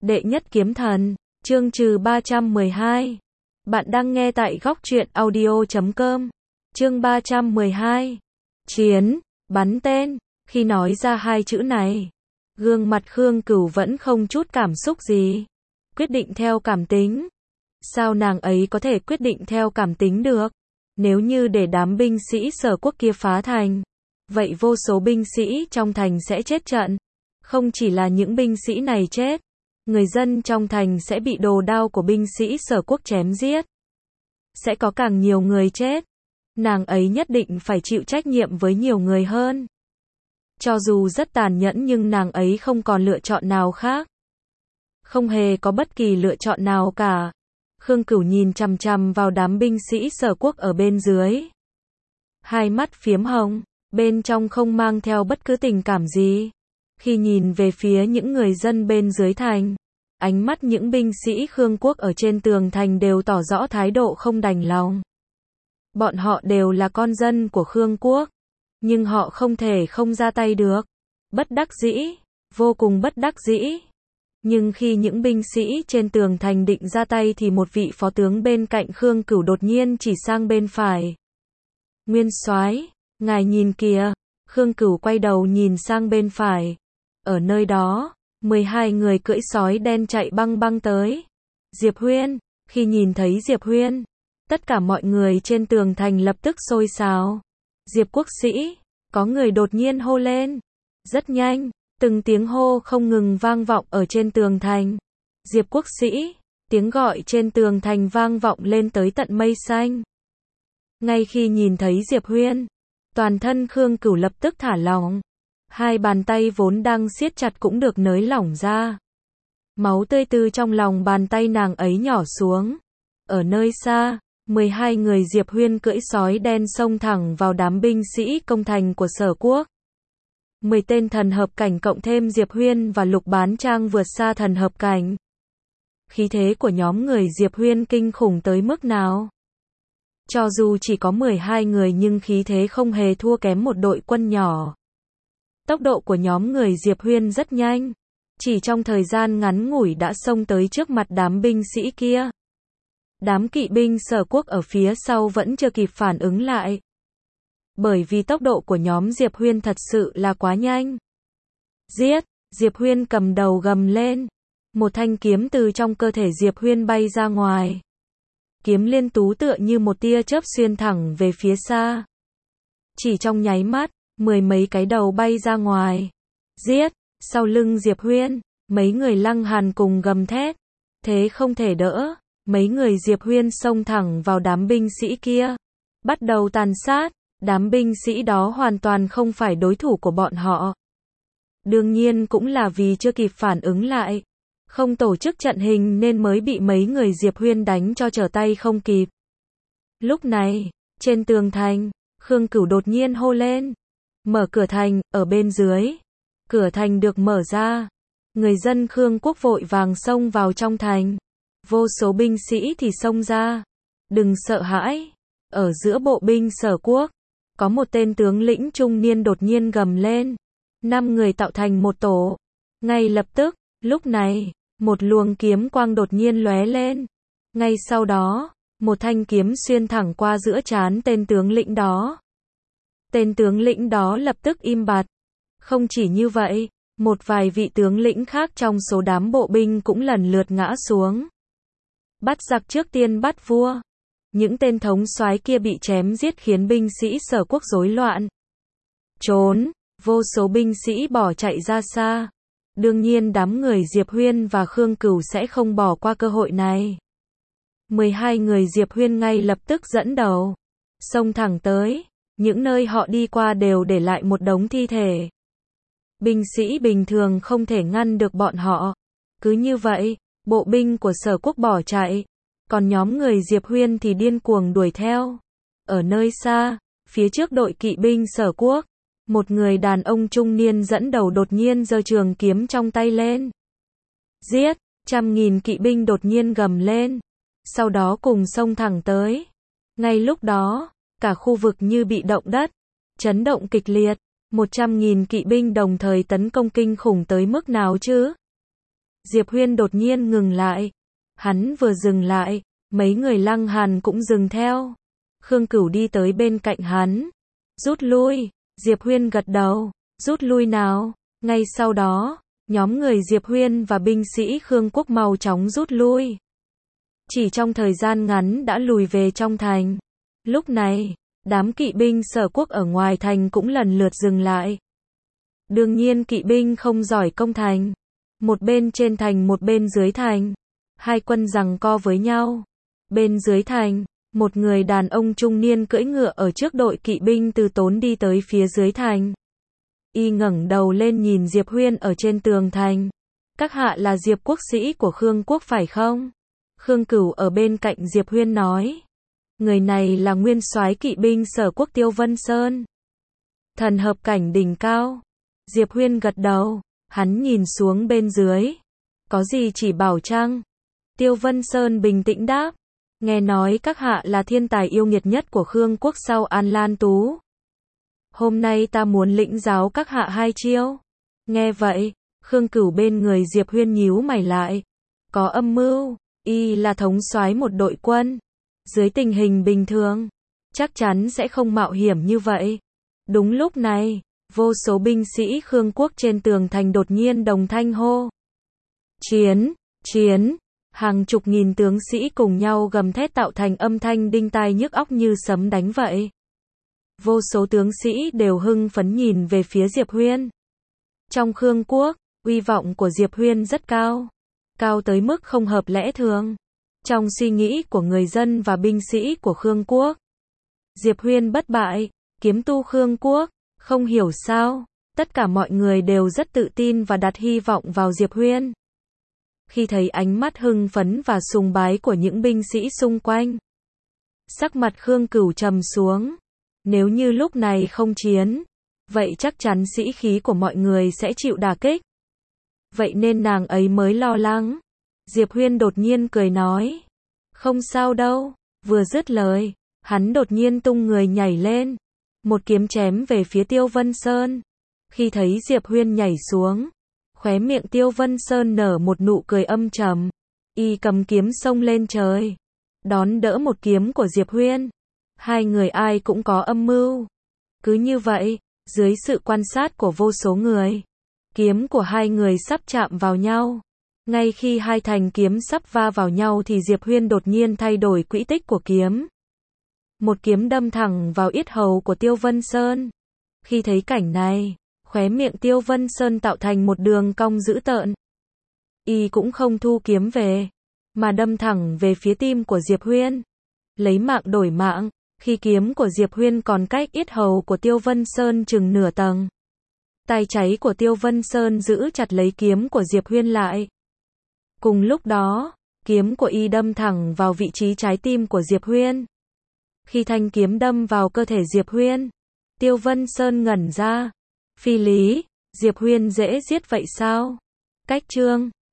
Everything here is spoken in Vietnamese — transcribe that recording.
Đệ nhất kiếm thần, chương trừ 312. Bạn đang nghe tại góc truyện audio.com. Chương 312. Chiến, bắn tên. Khi nói ra hai chữ này, gương mặt Khương Cửu vẫn không chút cảm xúc gì. Quyết định theo cảm tính. Sao nàng ấy có thể quyết định theo cảm tính được? Nếu như để đám binh sĩ Sở Quốc kia phá thành, vậy vô số binh sĩ trong thành sẽ chết trận. Không chỉ là những binh sĩ này chết, người dân trong thành sẽ bị đồ đao của binh sĩ Sở Quốc chém giết. Sẽ có càng nhiều người chết. Nàng ấy nhất định phải chịu trách nhiệm với nhiều người hơn. Cho dù rất tàn nhẫn nhưng nàng ấy không còn lựa chọn nào khác. Không hề có bất kỳ lựa chọn nào cả. Khương Cửu nhìn chằm chằm vào đám binh sĩ Sở Quốc ở bên dưới. Hai mắt phiếm hồng, bên trong không mang theo bất cứ tình cảm gì. Khi nhìn về phía những người dân bên dưới thành, ánh mắt những binh sĩ Khương Quốc ở trên tường thành đều tỏ rõ thái độ không đành lòng. Bọn họ đều là con dân của Khương Quốc, nhưng họ không thể không ra tay được. Bất đắc dĩ, vô cùng bất đắc dĩ. Nhưng khi những binh sĩ trên tường thành định ra tay thì một vị phó tướng bên cạnh Khương Cửu đột nhiên chỉ sang bên phải. Nguyên soái, ngài nhìn kìa. Khương Cửu quay đầu nhìn sang bên phải. Ở nơi đó, 12 người cưỡi sói đen chạy băng băng tới. Diệp Huyên, khi nhìn thấy Diệp Huyên, tất cả mọi người trên tường thành lập tức sôi sáo. Diệp quốc sĩ, có người đột nhiên hô lên. Rất nhanh, từng tiếng hô không ngừng vang vọng ở trên tường thành. Diệp quốc sĩ, tiếng gọi trên tường thành vang vọng lên tới tận mây xanh. Ngay khi nhìn thấy Diệp Huyên, toàn thân Khương Cửu lập tức thả lỏng. Hai bàn tay vốn đang siết chặt cũng được nới lỏng ra. Máu tươi từ trong lòng bàn tay nàng ấy nhỏ xuống. Ở nơi xa, 12 người Diệp Huyên cưỡi sói đen xông thẳng vào đám binh sĩ công thành của Sở Quốc. 10 tên thần hợp cảnh cộng thêm Diệp Huyên và Lục Bán Trang vượt xa thần hợp cảnh. Khí thế của nhóm người Diệp Huyên kinh khủng tới mức nào? Cho dù chỉ có 12 người nhưng khí thế không hề thua kém một đội quân nhỏ. Tốc độ của nhóm người Diệp Huyên rất nhanh. Chỉ trong thời gian ngắn ngủi đã xông tới trước mặt đám binh sĩ kia. Đám kỵ binh Sở Quốc ở phía sau vẫn chưa kịp phản ứng lại. Bởi vì tốc độ của nhóm Diệp Huyên thật sự là quá nhanh. Giết! Diệp Huyên cầm đầu gầm lên. Một thanh kiếm từ trong cơ thể Diệp Huyên bay ra ngoài. Kiếm liên tú tựa như một tia chớp xuyên thẳng về phía xa. Chỉ trong nháy mắt, 10 mấy cái đầu bay ra ngoài. Giết! Sau lưng Diệp Huyên, mấy người Lăng Hàn cùng gầm thét. Thế không thể đỡ, mấy người Diệp Huyên xông thẳng vào đám binh sĩ kia. Bắt đầu tàn sát, đám binh sĩ đó hoàn toàn không phải đối thủ của bọn họ. Đương nhiên cũng là vì chưa kịp phản ứng lại. Không tổ chức trận hình nên mới bị mấy người Diệp Huyên đánh cho trở tay không kịp. Lúc này, trên tường thành, Khương Cửu đột nhiên hô lên. Mở cửa thành, ở bên dưới. Cửa thành được mở ra. Người dân Khương Quốc vội vàng xông vào trong thành. Vô số binh sĩ thì xông ra. Đừng sợ hãi. Ở giữa bộ binh Sở Quốc, có một tên tướng lĩnh trung niên đột nhiên gầm lên. 5 người tạo thành một tổ. Ngay lập tức, lúc này, một luồng kiếm quang đột nhiên lóe lên. Ngay sau đó, một thanh kiếm xuyên thẳng qua giữa trán tên tướng lĩnh đó. Tên tướng lĩnh đó lập tức im bặt. Không chỉ như vậy, một vài vị tướng lĩnh khác trong số đám bộ binh cũng lần lượt ngã xuống. Bắt giặc trước tiên bắt vua. Những tên thống soái kia bị chém giết khiến binh sĩ Sở Quốc rối loạn. Trốn, vô số binh sĩ bỏ chạy ra xa. Đương nhiên đám người Diệp Huyên và Khương Cửu sẽ không bỏ qua cơ hội này. 12 người Diệp Huyên ngay lập tức dẫn đầu. Xông thẳng tới. Những nơi họ đi qua đều để lại một đống thi thể. Binh sĩ bình thường không thể ngăn được bọn họ. Cứ như vậy, bộ binh của Sở Quốc bỏ chạy. Còn nhóm người Diệp Huyên thì điên cuồng đuổi theo. Ở nơi xa, phía trước đội kỵ binh Sở Quốc, một người đàn ông trung niên dẫn đầu đột nhiên giơ trường kiếm trong tay lên. Giết! Trăm nghìn kỵ binh đột nhiên gầm lên. Sau đó cùng xông thẳng tới. Ngay lúc đó, cả khu vực như bị động đất. Chấn động kịch liệt. 100.000 kỵ binh đồng thời tấn công kinh khủng tới mức nào chứ? Diệp Huyên đột nhiên ngừng lại. Hắn vừa dừng lại, mấy người Lăng Hàn cũng dừng theo. Khương Cửu đi tới bên cạnh hắn. Rút lui, Diệp Huyên gật đầu, rút lui nào. Ngay sau đó, nhóm người Diệp Huyên và binh sĩ Khương Quốc mau chóng rút lui. Chỉ trong thời gian ngắn đã lùi về trong thành. Lúc này, đám kỵ binh Sở Quốc ở ngoài thành cũng lần lượt dừng lại. Đương nhiên kỵ binh không giỏi công thành. Một bên trên thành một bên dưới thành. Hai quân giằng co với nhau. Bên dưới thành, một người đàn ông trung niên cưỡi ngựa ở trước đội kỵ binh từ tốn đi tới phía dưới thành. Y ngẩng đầu lên nhìn Diệp Huyên ở trên tường thành. Các hạ là Diệp quốc sĩ của Khương Quốc phải không? Khương Cửu ở bên cạnh Diệp Huyên nói. Người này là nguyên soái kỵ binh Sở Quốc Tiêu Vân Sơn. Thần hợp cảnh đỉnh cao. Diệp Huyên gật đầu, hắn nhìn xuống bên dưới. Có gì chỉ bảo chăng? Tiêu Vân Sơn bình tĩnh đáp. Nghe nói các hạ là thiên tài yêu nghiệt nhất của Khương Quốc sau An Lan Tú. Hôm nay ta muốn lĩnh giáo các hạ hai chiêu. Nghe vậy, Khương Cửu bên người Diệp Huyên nhíu mày lại. Có âm mưu, y là thống soái một đội quân. Dưới tình hình bình thường, chắc chắn sẽ không mạo hiểm như vậy. Đúng lúc này, vô số binh sĩ Khương Quốc trên tường thành đột nhiên đồng thanh hô. Chiến, chiến, hàng chục nghìn tướng sĩ cùng nhau gầm thét tạo thành âm thanh đinh tai nhức óc như sấm đánh vậy. Vô số tướng sĩ đều hưng phấn nhìn về phía Diệp Huyên. Trong Khương Quốc, uy vọng của Diệp Huyên rất cao. Cao tới mức không hợp lẽ thường. Trong suy nghĩ của người dân và binh sĩ của Khương Quốc, Diệp Huyên bất bại, kiếm tu Khương Quốc. Không hiểu sao, tất cả mọi người đều rất tự tin và đặt hy vọng vào Diệp Huyên. Khi thấy ánh mắt hưng phấn và sùng bái của những binh sĩ xung quanh, sắc mặt Khương Cửu trầm xuống. Nếu như lúc này không chiến, vậy chắc chắn sĩ khí của mọi người sẽ chịu đả kích. Vậy nên nàng ấy mới lo lắng. Diệp Huyên đột nhiên cười nói. Không sao đâu, vừa dứt lời, hắn đột nhiên tung người nhảy lên. Một kiếm chém về phía Tiêu Vân Sơn. Khi thấy Diệp Huyên nhảy xuống, khóe miệng Tiêu Vân Sơn nở một nụ cười âm trầm. Y cầm kiếm xông lên trời, đón đỡ một kiếm của Diệp Huyên. Hai người ai cũng có âm mưu. Cứ như vậy, dưới sự quan sát của vô số người, kiếm của hai người sắp chạm vào nhau. Ngay khi hai thanh kiếm sắp va vào nhau thì Diệp Huyên đột nhiên thay đổi quỹ tích của kiếm. Một kiếm đâm thẳng vào yết hầu của Tiêu Vân Sơn. Khi thấy cảnh này, khóe miệng Tiêu Vân Sơn tạo thành một đường cong dữ tợn. Y cũng không thu kiếm về, mà đâm thẳng về phía tim của Diệp Huyên. Lấy mạng đổi mạng, khi kiếm của Diệp Huyên còn cách yết hầu của Tiêu Vân Sơn chừng nửa tầng. Tay cháy của Tiêu Vân Sơn giữ chặt lấy kiếm của Diệp Huyên lại. Cùng lúc đó, kiếm của y đâm thẳng vào vị trí trái tim của Diệp Huyên. Khi thanh kiếm đâm vào cơ thể Diệp Huyên, Tiêu Vân Sơn ngẩn ra. Phi lý, Diệp Huyên dễ giết vậy sao? Cách chương